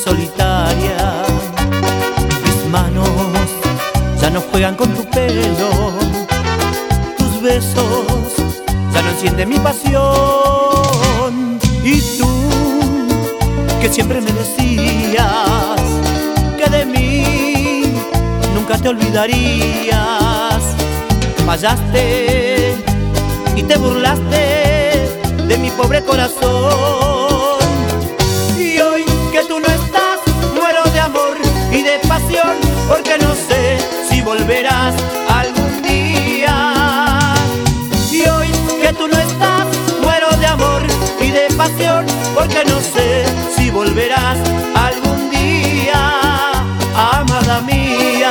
solitaria. Mis manos ya no juegan con tu pelo, tus besos ya no encienden mi pasión. Y tú, que siempre me decías que de mí nunca te olvidarías, fallaste y te burlaste de mi pobre corazón. Y hoy que tú no estás, muero de amor y de pasión, porque no sé si volverás algún día. Y hoy que tú no estás, muero de amor y de pasión, porque no sé si volverás algún día, amada mía.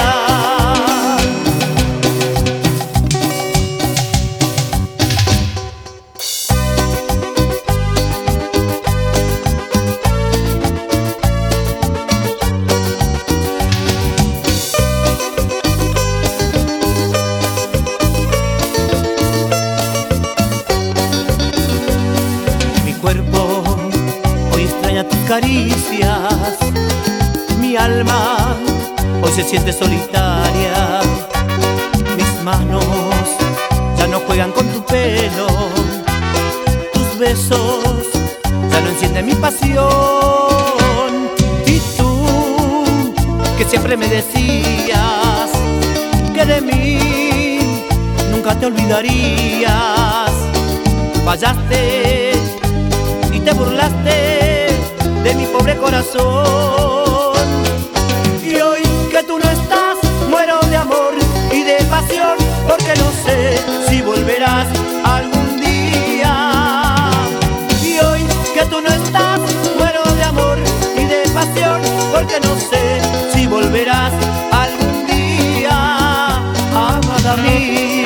Hoy extraña tus caricias, mi alma hoy se siente solitaria. Mis manos ya no juegan con tu pelo, tus besos ya no encienden mi pasión. Y tú, que siempre me decías que de mí nunca te olvidarías, fallaste y te burlaste de mi pobre corazón. Y hoy que tú no estás, muero de amor y de pasión, porque no sé si volverás algún día. Y hoy que tú no estás, muero de amor y de pasión, porque no sé si volverás algún día, amada mía.